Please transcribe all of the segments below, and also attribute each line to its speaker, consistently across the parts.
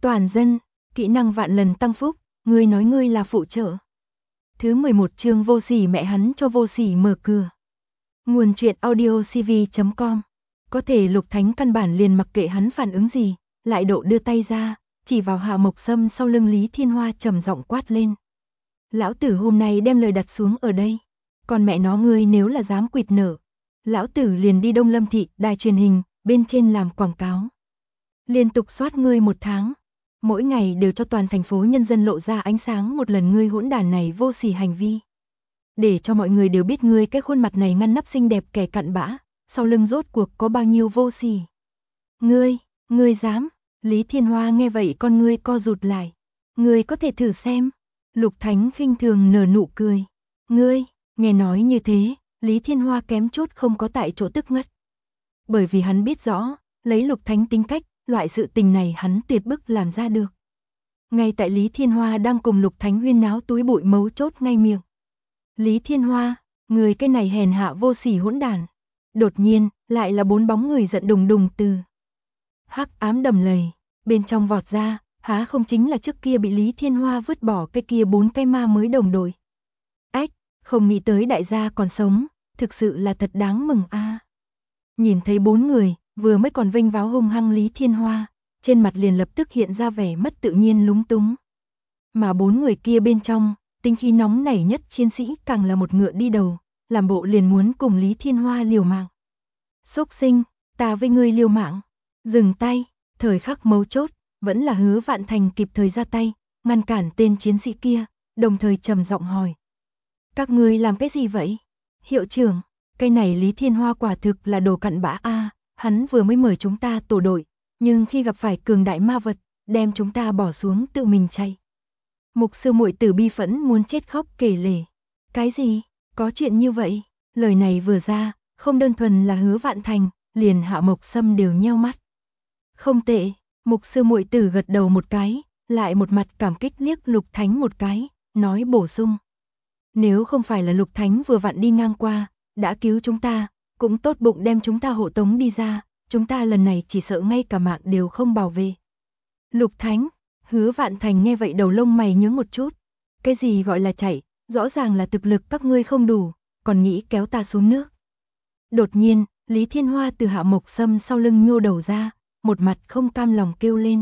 Speaker 1: Toàn dân, kỹ năng vạn lần tăng phúc, ngươi nói ngươi là phụ trợ. Thứ 11 chương vô sỉ mẹ hắn cho vô sỉ mở cửa. Nguồn truyện audio cv.com. Có thể Lục Thánh căn bản liền mặc kệ hắn phản ứng gì, lại độ đưa tay ra, chỉ vào Hạ Mộc Sâm sau lưng Lý Thiên Hoa trầm giọng quát lên. Lão tử hôm nay đem lời đặt xuống ở đây. Còn mẹ nó ngươi nếu là dám quỵt nở, lão tử liền đi Đông Lâm Thị, đài truyền hình, bên trên làm quảng cáo. Liên tục soát ngươi 1 tháng. Mỗi ngày đều cho toàn thành phố nhân dân lộ ra ánh sáng một lần ngươi hỗn đản này vô sỉ hành vi. Để cho mọi người đều biết ngươi cái khuôn mặt này ngăn nắp xinh đẹp kẻ cặn bã, sau lưng rốt cuộc có bao nhiêu vô sỉ. Ngươi dám? Lý Thiên Hoa nghe vậy con ngươi co rụt lại. Ngươi có thể thử xem. Lục Thánh khinh thường nở nụ cười. Ngươi, nghe nói như thế, Lý Thiên Hoa kém chút không có tại chỗ tức ngất. Bởi vì hắn biết rõ, lấy Lục Thánh tính cách, loại sự tình này hắn tuyệt bức làm ra được. Ngay tại Lý Thiên Hoa đang cùng Lục Thánh huyên náo túi bụi mấu chốt ngay miệng. Lý Thiên Hoa, người cái này hèn hạ vô sỉ hỗn đản. Đột nhiên, lại là 4 bóng người giận đùng đùng từ hắc ám đầm lầy, bên trong vọt ra, há không chính là trước kia bị Lý Thiên Hoa vứt bỏ cái kia 4 cái ma mới đồng đội. Ách, không nghĩ tới đại gia còn sống, thực sự là thật đáng mừng a. Nhìn thấy 4 người, vừa mới còn vênh váo hung hăng Lý Thiên Hoa, trên mặt liền lập tức hiện ra vẻ mất tự nhiên lúng túng. Mà 4 người kia bên trong, tinh khí nóng nảy nhất chiến sĩ càng là một ngựa đi đầu, làm bộ liền muốn cùng Lý Thiên Hoa liều mạng. Xúc sinh, ta với ngươi liều mạng. Dừng tay, thời khắc mấu chốt, vẫn là Hứa Vạn Thành kịp thời ra tay, ngăn cản tên chiến sĩ kia, đồng thời trầm giọng hỏi. Các ngươi làm cái gì vậy? Hiệu trưởng, cái này Lý Thiên Hoa quả thực là đồ cặn bã a, hắn vừa mới mời chúng ta tổ đội, nhưng khi gặp phải cường đại ma vật, đem chúng ta bỏ xuống tự mình chạy. Mục sư muội tử bi phẫn muốn chết khóc kể lể. Cái gì? Có chuyện như vậy? Lời này vừa ra, không đơn thuần là Hứa Vạn Thành, liền Hạ Mộc Sâm đều nheo mắt. Không tệ, mục sư muội tử gật đầu một cái, lại một mặt cảm kích liếc Lục Thánh một cái, nói bổ sung. Nếu không phải là Lục Thánh vừa vặn đi ngang qua, đã cứu chúng ta, cũng tốt bụng đem chúng ta hộ tống đi ra, chúng ta lần này chỉ sợ ngay cả mạng đều không bảo vệ. Lục Thánh, Hứa Vạn Thành nghe vậy đầu lông mày nhướng một chút. Cái gì gọi là chạy, rõ ràng là thực lực các ngươi không đủ, còn nghĩ kéo ta xuống nước. Đột nhiên, Lý Thiên Hoa từ Hạ Mộc Sâm sau lưng nhô đầu ra, một mặt không cam lòng kêu lên.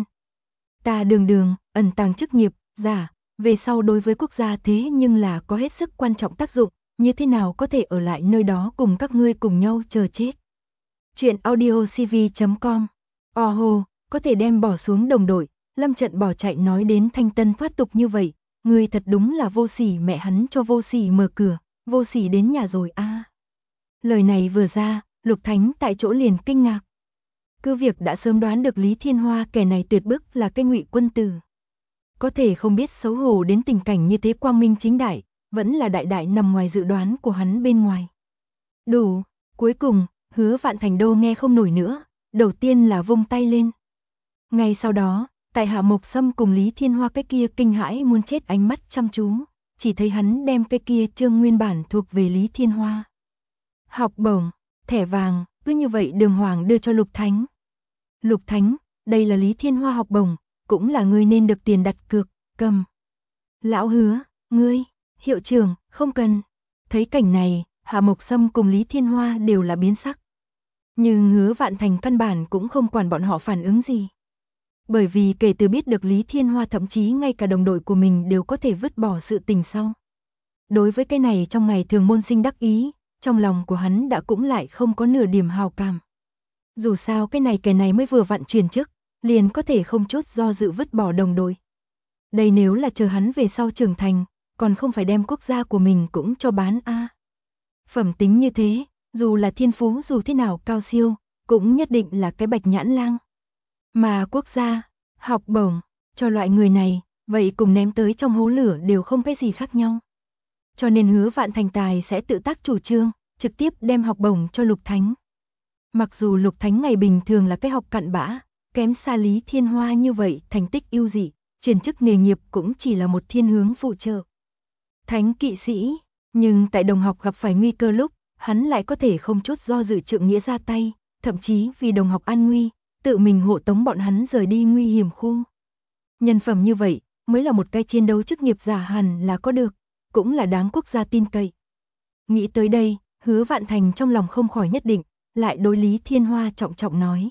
Speaker 1: Ta đường ẩn tàng chức nghiệp, giả, về sau đối với quốc gia thế nhưng là có hết sức quan trọng tác dụng, như thế nào có thể ở lại nơi đó cùng các ngươi cùng nhau chờ chết. Chuyện audio cv.com. Hồ, có thể đem bỏ xuống đồng đội, lâm trận bỏ chạy nói đến thanh tân thoát tục như vậy, ngươi thật đúng là vô sỉ mẹ hắn cho vô sỉ mở cửa, vô sỉ đến nhà rồi a. Lời này vừa ra, Lục Thánh tại chỗ liền kinh ngạc. Cứ việc đã sớm đoán được Lý Thiên Hoa kẻ này tuyệt bức là cái ngụy quân tử. Có thể không biết xấu hổ đến tình cảnh như thế quang minh chính đại, vẫn là đại đại nằm ngoài dự đoán của hắn bên ngoài. Đủ, cuối cùng, Hứa Vạn Thành đô nghe không nổi nữa, đầu tiên là vung tay lên. Ngay sau đó, tại Hạ Mộc Sâm cùng Lý Thiên Hoa cái kia kinh hãi muốn chết ánh mắt chăm chú, chỉ thấy hắn đem cái kia chương nguyên bản thuộc về Lý Thiên Hoa. Học bổng, thẻ vàng, cứ như vậy đường hoàng đưa cho Lục Thánh. Lục Thánh, đây là Lý Thiên Hoa học bổng, cũng là ngươi nên được tiền đặt cược, cầm. Lão Hứa, ngươi, hiệu trưởng, không cần. Thấy cảnh này, Hạ Mộc Sâm cùng Lý Thiên Hoa đều là biến sắc. Nhưng Hứa Vạn Thành căn bản cũng không quản bọn họ phản ứng gì. Bởi vì kể từ biết được Lý Thiên Hoa thậm chí ngay cả đồng đội của mình đều có thể vứt bỏ sự tình sau. Đối với cái này trong ngày thường môn sinh đắc ý, trong lòng của hắn đã cũng lại không có nửa điểm hào cảm. Dù sao cái này mới vừa vặn chuyển chức, liền có thể không chút do dự vứt bỏ đồng đội. Đây nếu là chờ hắn về sau trưởng thành, còn không phải đem quốc gia của mình cũng cho bán a. Phẩm tính như thế, dù là thiên phú dù thế nào cao siêu, cũng nhất định là cái bạch nhãn lang. Mà quốc gia, học bổng, cho loại người này, vậy cùng ném tới trong hố lửa đều không cái gì khác nhau. Cho nên Hứa Vạn Thành tài sẽ tự tác chủ trương, trực tiếp đem học bổng cho Lục Thánh. Mặc dù Lục Thánh ngày bình thường là cái học cặn bã, kém xa Lý Thiên Hoa như vậy thành tích ưu dị, chuyển chức nghề nghiệp cũng chỉ là một thiên hướng phụ trợ. Thánh kỵ sĩ, nhưng tại đồng học gặp phải nguy cơ lúc, hắn lại có thể không chút do dự trượng nghĩa ra tay, thậm chí vì đồng học an nguy, tự mình hộ tống bọn hắn rời đi nguy hiểm khu. Nhân phẩm như vậy, mới là một cái chiến đấu chức nghiệp giả hẳn là có được, cũng là đáng quốc gia tin cậy. Nghĩ tới đây, Hứa Vạn Thành trong lòng không khỏi nhất định, lại đối Lý Thiên Hoa trọng trọng nói.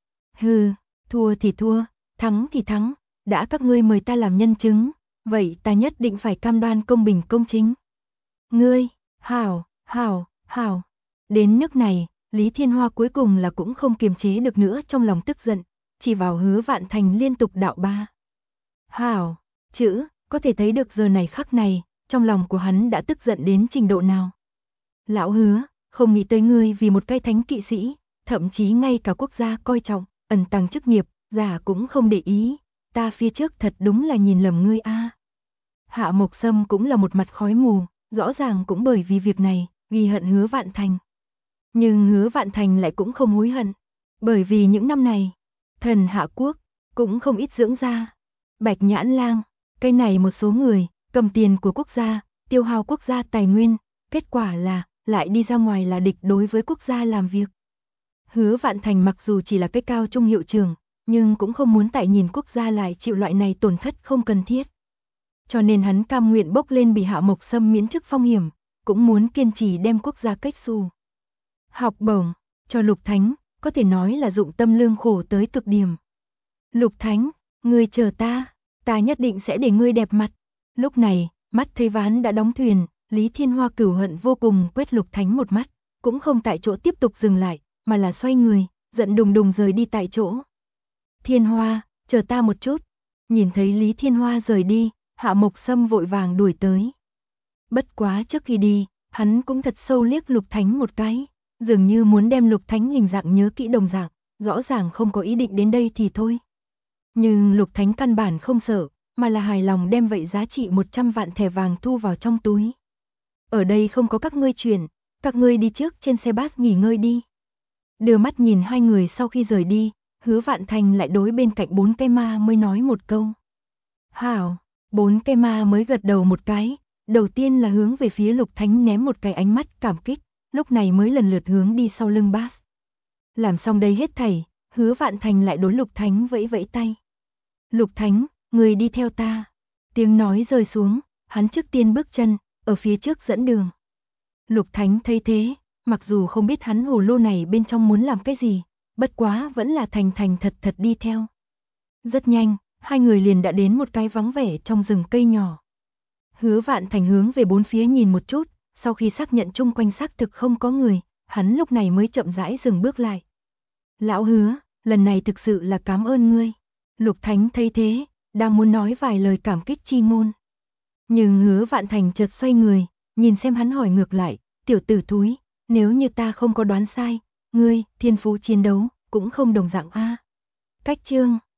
Speaker 1: Hừ, thua thì thua, thắng thì thắng, đã các ngươi mời ta làm nhân chứng, vậy ta nhất định phải cam đoan công bình công chính. Ngươi, hảo, hảo, hảo. Đến nước này, Lý Thiên Hoa cuối cùng là cũng không kiềm chế được nữa trong lòng tức giận, chỉ vào Hứa Vạn Thành liên tục đạo ba. Hảo, chữ, có thể thấy được giờ này khắc này, trong lòng của hắn đã tức giận đến trình độ nào. Lão Hứa, không nghĩ tới ngươi vì một cái thánh kỵ sĩ, thậm chí ngay cả quốc gia coi trọng, ẩn tàng chức nghiệp, giả cũng không để ý, ta phía trước thật đúng là nhìn lầm ngươi a. Hạ Mộc Sâm cũng là một mặt khói mù, rõ ràng cũng bởi vì việc này, ghi hận Hứa Vạn Thành. Nhưng Hứa Vạn Thành lại cũng không hối hận, bởi vì những năm này, thần Hạ Quốc cũng không ít dưỡng ra. Bạch Nhãn Lang, cái này một số người, cầm tiền của quốc gia, tiêu hao quốc gia tài nguyên, kết quả là, lại đi ra ngoài là địch đối với quốc gia làm việc. Hứa Vạn Thành mặc dù chỉ là cái cao trung hiệu trưởng, nhưng cũng không muốn tại nhìn quốc gia lại chịu loại này tổn thất không cần thiết. Cho nên hắn cam nguyện bốc lên bị Hạ Mộc Sâm miễn chức phong hiểm, cũng muốn kiên trì đem quốc gia cách xù. Học bổng, cho Lục Thánh, có thể nói là dụng tâm lương khổ tới cực điểm. Lục Thánh, ngươi chờ ta nhất định sẽ để ngươi đẹp mặt. Lúc này, mắt thấy ván đã đóng thuyền, Lý Thiên Hoa cửu hận vô cùng quét Lục Thánh một mắt, cũng không tại chỗ tiếp tục dừng lại, mà là xoay người, giận đùng đùng rời đi tại chỗ. Thiên Hoa, chờ ta một chút. Nhìn thấy Lý Thiên Hoa rời đi, Hạ Mộc Sâm vội vàng đuổi tới. Bất quá trước khi đi, hắn cũng thật sâu liếc Lục Thánh một cái, dường như muốn đem Lục Thánh hình dạng nhớ kỹ đồng dạng, rõ ràng không có ý định đến đây thì thôi. Nhưng Lục Thánh căn bản không sợ, mà là hài lòng đem vậy giá trị 100 vạn thẻ vàng thu vào trong túi. Ở đây không có các ngươi chuyện, các ngươi đi trước trên xe bus nghỉ ngơi đi. Đưa mắt nhìn hai người sau khi rời đi, Hứa Vạn Thành lại đối bên cạnh 4 cái ma mới nói một câu. Hảo, 4 cái ma mới gật đầu một cái, đầu tiên là hướng về phía Lục Thánh ném một cái ánh mắt cảm kích, lúc này mới lần lượt hướng đi sau lưng bus. Làm xong đây hết thảy, Hứa Vạn Thành lại đối Lục Thánh vẫy vẫy tay. Lục Thánh, người đi theo ta. Tiếng nói rơi xuống, hắn trước tiên bước chân, ở phía trước dẫn đường. Lục Thánh thấy thế, mặc dù không biết hắn hồ lô này bên trong muốn làm cái gì, bất quá vẫn là thành thành thật thật đi theo. Rất nhanh, hai người liền đã đến một cái vắng vẻ trong rừng cây nhỏ. Hứa Vạn Thành hướng về bốn phía nhìn một chút, sau khi xác nhận chung quanh xác thực không có người, hắn lúc này mới chậm rãi dừng bước lại. Lão Hứa, lần này thực sự là cảm ơn ngươi. Lục Thánh thấy thế, đang muốn nói vài lời cảm kích chi ngôn. Nhưng Hứa Vạn Thành chợt xoay người, nhìn xem hắn hỏi ngược lại, tiểu tử thúi, nếu như ta không có đoán sai, ngươi, thiên phú chiến đấu, cũng không đồng dạng a. Cách chương